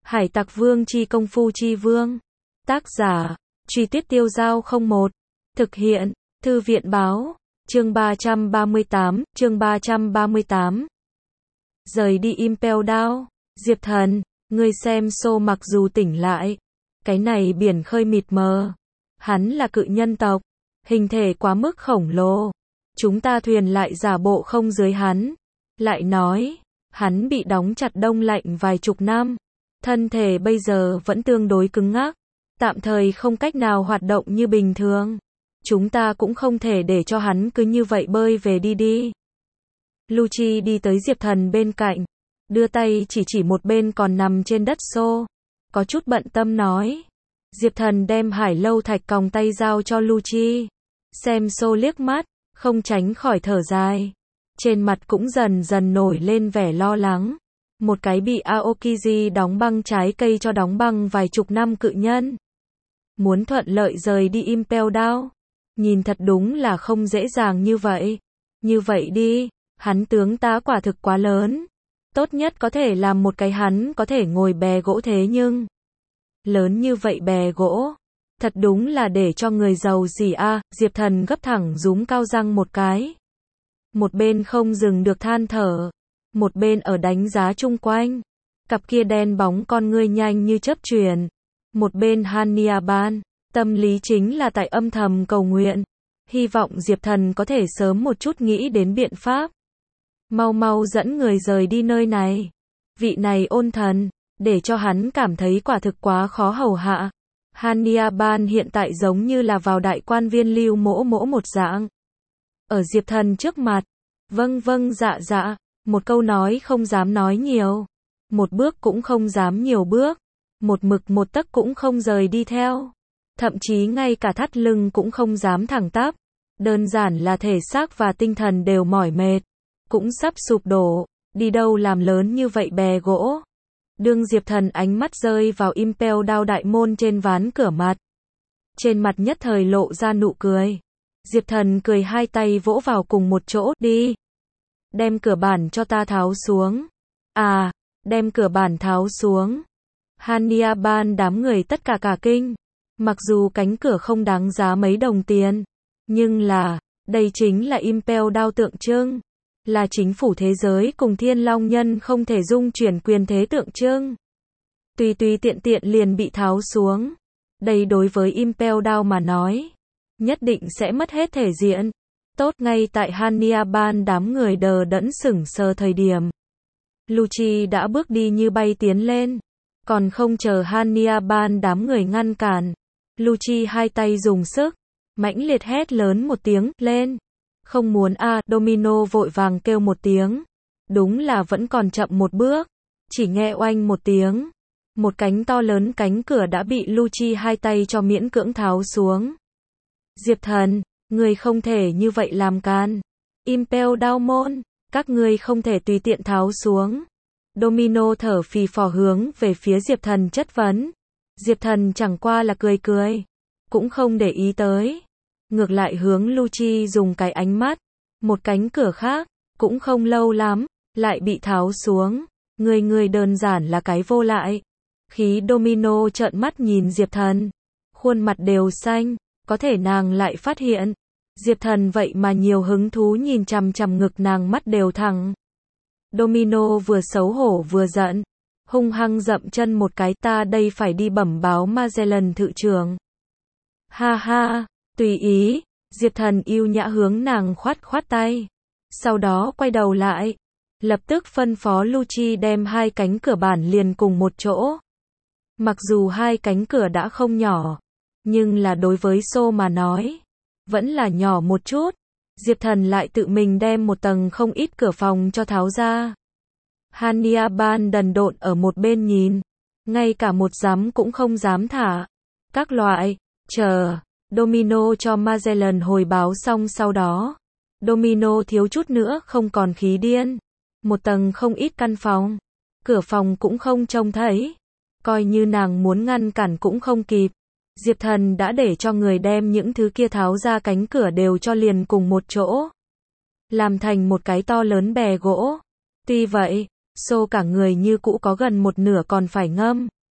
Hải Tặc Vương chi công phu chi vương. Tác giả, Truy Tuyết Tiêu Dao 01. Thực hiện, Thư viện báo. Chương 338. Rời đi Impel Down. Diệp Thần, ngươi xem Sô mặc dù tỉnh lại. Cái này biển khơi mịt mờ. Hắn là cự nhân tộc. Hình thể quá mức khổng lồ. Chúng ta thuyền lại giả bộ không dưới hắn. Lại nói, hắn bị đóng chặt đông lạnh vài chục năm. Thân thể bây giờ vẫn tương đối cứng ngắc. Tạm thời không cách nào hoạt động như bình thường. Chúng ta cũng không thể để cho hắn cứ như vậy bơi về đi. Lucci đi tới Diệp Thần bên cạnh. Đưa tay chỉ một bên còn nằm trên đất Sô. Có chút bận tâm nói. Diệp Thần đem hải lâu thạch còng tay giao cho Lucci. Xem Sô liếc mắt, không tránh khỏi thở dài. Trên mặt cũng dần dần nổi lên vẻ lo lắng. Một cái bị Aokiji đóng băng trái cây cho đóng băng vài chục năm cự nhân. Muốn thuận lợi rời đi Impel Down. Nhìn thật đúng là không dễ dàng như vậy. Như vậy đi, hắn tướng tá quả thực quá lớn. Tốt nhất có thể làm một cái hắn có thể ngồi bè gỗ thế nhưng. Lớn như vậy bè gỗ. Thật đúng là để cho người giàu gì a. Diệp Thần gấp thẳng rúm cao răng một cái. Một bên không dừng được than thở. Một bên ở đánh giá chung quanh. Cặp kia đen bóng con ngươi nhanh như chớp chuyển. Một bên Hania Ban. Tâm lý chính là tại âm thầm cầu nguyện. Hy vọng Diệp Thần có thể sớm một chút nghĩ đến biện pháp. Mau dẫn người rời đi nơi này. Vị này ôn thần. Để cho hắn cảm thấy quả thực quá khó hầu hạ. Hania Ban hiện tại giống như là vào đại quan viên Lưu Mỗ một dạng. Ở Diệp Thần trước mặt. Vâng dạ. Một câu nói không dám nói nhiều. Một bước cũng không dám nhiều bước. Một mực một tấc cũng không rời đi theo. Thậm chí ngay cả thắt lưng cũng không dám thẳng tắp. Đơn giản là thể xác và tinh thần đều mỏi mệt. Cũng sắp sụp đổ. Đi đâu làm lớn như vậy bè gỗ. Đương Diệp Thần ánh mắt rơi vào Impel Down đại môn trên ván cửa mặt. Trên mặt nhất thời lộ ra nụ cười. Diệp Thần cười hai tay vỗ vào cùng một chỗ. Đi. Đem cửa bản cho ta tháo xuống. À, đem cửa bản tháo xuống. Hania Ban đám người tất cả kinh. Mặc dù cánh cửa không đáng giá mấy đồng tiền. Nhưng là, đây chính là Impel Down tượng trưng. Là chính phủ thế giới cùng Thiên Long Nhân không thể dung chuyển quyền thế tượng trưng. Tùy tiện liền bị tháo xuống. Đây đối với Impel Down mà nói. Nhất định sẽ mất hết thể diện. Tốt, ngay tại Hania Ban đám người đờ đẫn sững sờ thời điểm. Lucci đã bước đi như bay tiến lên. Còn không chờ Hania Ban đám người ngăn cản. Lucci hai tay dùng sức. Mãnh liệt hét lớn một tiếng, lên. Không muốn a. Domino vội vàng kêu một tiếng. Đúng là vẫn còn chậm một bước. Chỉ nghe oanh một tiếng. Một cánh to lớn cánh cửa đã bị Lucci hai tay cho miễn cưỡng tháo xuống. Diệp Thần, người không thể như vậy làm can. Impel Down môn, các ngươi không thể tùy tiện tháo xuống. Domino thở phì phò hướng về phía Diệp Thần chất vấn. Diệp Thần chẳng qua là cười. Cũng không để ý tới. Ngược lại hướng Lucci dùng cái ánh mắt. Một cánh cửa khác, cũng không lâu lắm, lại bị tháo xuống. Người đơn giản là cái vô lại. Khí Domino trợn mắt nhìn Diệp Thần. Khuôn mặt đều xanh, có thể nàng lại phát hiện. Diệp Thần vậy mà nhiều hứng thú nhìn chằm ngực nàng, mắt đều thẳng. Domino vừa xấu hổ vừa giận. Hung hăng dậm chân một cái, ta đây phải đi bẩm báo Magellan thự trưởng. Ha, tùy ý. Diệp Thần yêu nhã hướng nàng khoát tay. Sau đó quay đầu lại. Lập tức phân phó Lucci đem hai cánh cửa bản liền cùng một chỗ. Mặc dù hai cánh cửa đã không nhỏ. Nhưng là đối với Sô mà nói. Vẫn là nhỏ một chút. Diệp Thần lại tự mình đem một tầng không ít cửa phòng cho tháo ra. Hania Ban đần độn ở một bên nhìn. Ngay cả một dám cũng không dám thả. Các loại, chờ. Domino cho Magellan hồi báo xong sau đó. Domino thiếu chút nữa không còn khí điên. Một tầng không ít căn phòng. Cửa phòng cũng không trông thấy. Coi như nàng muốn ngăn cản cũng không kịp. Diệp Thần đã để cho người đem những thứ kia tháo ra cánh cửa đều cho liền cùng một chỗ. Làm thành một cái to lớn bè gỗ. Tuy vậy, Sô cả người như cũ có gần một nửa còn phải ngâm.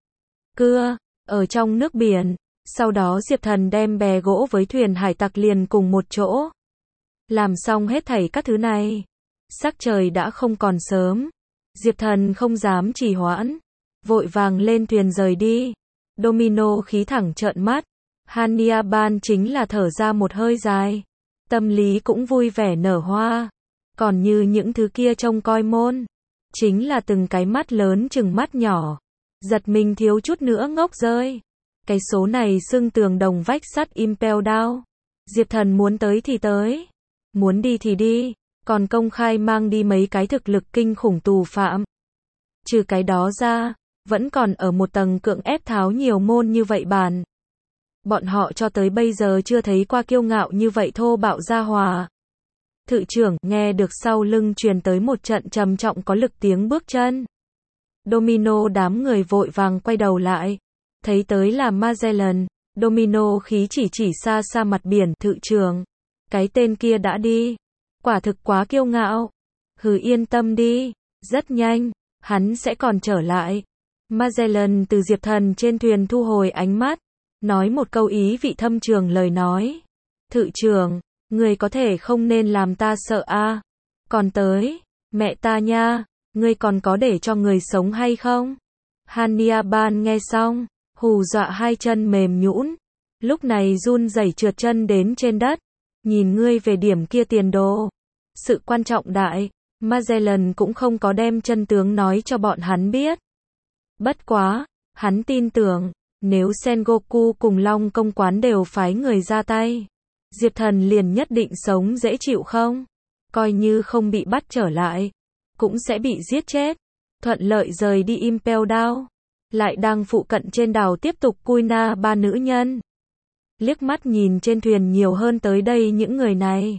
cưa, ở trong nước biển. Sau đó Diệp Thần đem bè gỗ với thuyền hải tặc liền cùng một chỗ. Làm xong hết thảy các thứ này. Sắc trời đã không còn sớm. Diệp Thần không dám trì hoãn. Vội vàng lên thuyền rời đi. Domino khí thẳng trợn mắt. Hannibal chính là thở ra một hơi dài. Tâm lý cũng vui vẻ nở hoa. Còn như những thứ kia trông coi môn. Chính là từng cái mắt lớn chừng mắt nhỏ. Giật mình thiếu chút nữa ngốc rơi. Cái số này xưng tường đồng vách sắt Impel Down. Diệp Thần muốn tới thì tới. Muốn đi thì đi. Còn công khai mang đi mấy cái thực lực kinh khủng tù phạm. Trừ cái đó ra, vẫn còn ở một tầng cưỡng ép tháo nhiều môn như vậy bàn. Bọn họ cho tới bây giờ chưa thấy qua kiêu ngạo như vậy thô bạo gia hòa. Thự trưởng nghe được sau lưng truyền tới một trận trầm trọng có lực tiếng bước chân. Domino đám người vội vàng quay đầu lại. Thấy tới là Magellan. Domino khí chỉ xa xa mặt biển. Thự trưởng, cái tên kia đã đi. Quả thực quá kiêu ngạo. Hừ, yên tâm đi. Rất nhanh, hắn sẽ còn trở lại. Magellan từ Diệp Thần trên thuyền thu hồi ánh mắt. Nói một câu ý vị thâm trường lời nói. Thự trưởng, người có thể không nên làm ta sợ a. Còn tới, mẹ ta nha, ngươi còn có để cho người sống hay không? Hannibal nghe xong, hù dọa hai chân mềm nhũn. Lúc này run rẩy trượt chân đến trên đất. Nhìn ngươi về điểm kia tiền đồ. Sự quan trọng đại, Magellan cũng không có đem chân tướng nói cho bọn hắn biết. Bất quá, hắn tin tưởng, nếu Sengoku cùng Long công quán đều phái người ra tay, Diệp Thần liền nhất định sống dễ chịu không? Coi như không bị bắt trở lại, cũng sẽ bị giết chết. Thuận lợi rời đi Impel Down, lại đang phụ cận trên đảo tiếp tục cui na ba nữ nhân. Liếc mắt nhìn trên thuyền nhiều hơn tới đây những người này.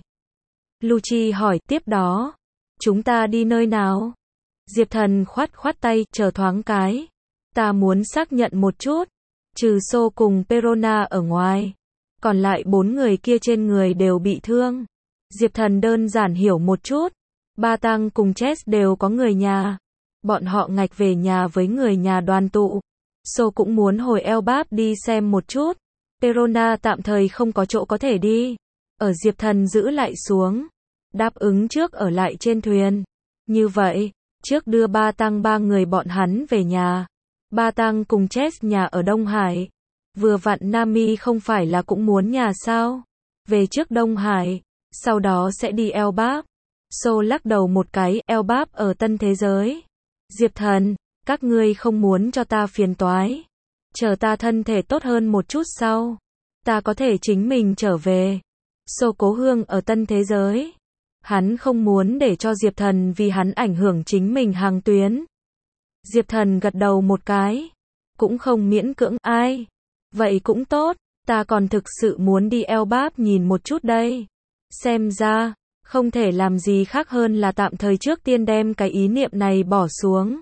Lucci hỏi tiếp đó, chúng ta đi nơi nào? Diệp Thần khoát tay, chờ thoáng cái. Ta muốn xác nhận một chút. Trừ Sô cùng Perona ở ngoài, còn lại 4 người kia trên người đều bị thương. Diệp Thần đơn giản hiểu một chút. Ba Tăng cùng Chess đều có người nhà. Bọn họ ngạch về nhà với người nhà đoàn tụ. Sô cũng muốn hồi Elbap đi xem một chút. Perona tạm thời không có chỗ có thể đi. Ở Diệp Thần giữ lại xuống. Đáp ứng trước ở lại trên thuyền. Như vậy, trước đưa Ba Tăng 3 người bọn hắn về nhà. Ba Tăng cùng Chess nhà ở Đông Hải. Vừa vặn Nami không phải là cũng muốn nhà sao? Về trước Đông Hải, sau đó sẽ đi Elbap. Sô lắc đầu một cái, Elbap ở tân thế giới. Diệp Thần, các ngươi không muốn cho ta phiền toái. Chờ ta thân thể tốt hơn một chút sau, ta có thể chính mình trở về. Sô cố hương ở tân thế giới. Hắn không muốn để cho Diệp Thần vì hắn ảnh hưởng chính mình hàng tuyến. Diệp Thần gật đầu một cái. Cũng không miễn cưỡng ai. Vậy cũng tốt, ta còn thực sự muốn đi Elbap nhìn một chút đây. Xem ra, không thể làm gì khác hơn là tạm thời trước tiên đem cái ý niệm này bỏ xuống.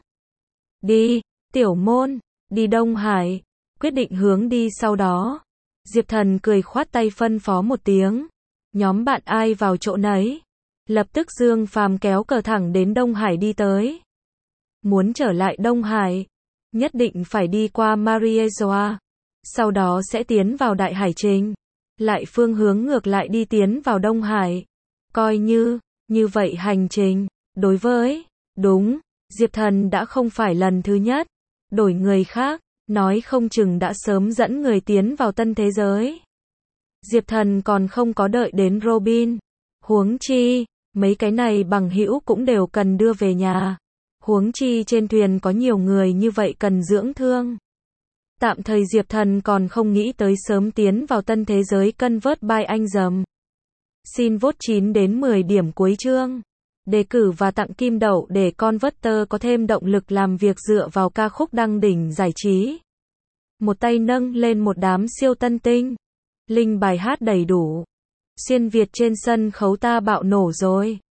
Đi, tiểu môn, đi Đông Hải, quyết định hướng đi sau đó. Diệp Thần cười khoát tay phân phó một tiếng. Nhóm bạn ai vào chỗ nấy. Lập tức Dương Phàm kéo cờ thẳng đến Đông Hải đi tới. Muốn trở lại Đông Hải, nhất định phải đi qua Mariejoa. Sau đó sẽ tiến vào Đại Hải Trình. Lại phương hướng ngược lại đi tiến vào Đông Hải. Coi như vậy hành trình, đối với, đúng, Diệp Thần đã không phải lần thứ nhất. Đổi người khác, nói không chừng đã sớm dẫn người tiến vào tân thế giới. Diệp Thần còn không có đợi đến Robin. Huống chi, mấy cái này bằng hữu cũng đều cần đưa về nhà. Huống chi trên thuyền có nhiều người như vậy cần dưỡng thương. Tạm thời Diệp Thần còn không nghĩ tới sớm tiến vào tân thế giới Convert by anh dầm. Xin vote 9 đến 10 điểm cuối chương. Đề cử và tặng kim đậu để Converter có thêm động lực làm việc dựa vào ca khúc đăng đỉnh giải trí. Một tay nâng lên một đám siêu tân tinh. Link bài hát đầy đủ. Xuyên Việt trên sân khấu ta bạo nổ rồi.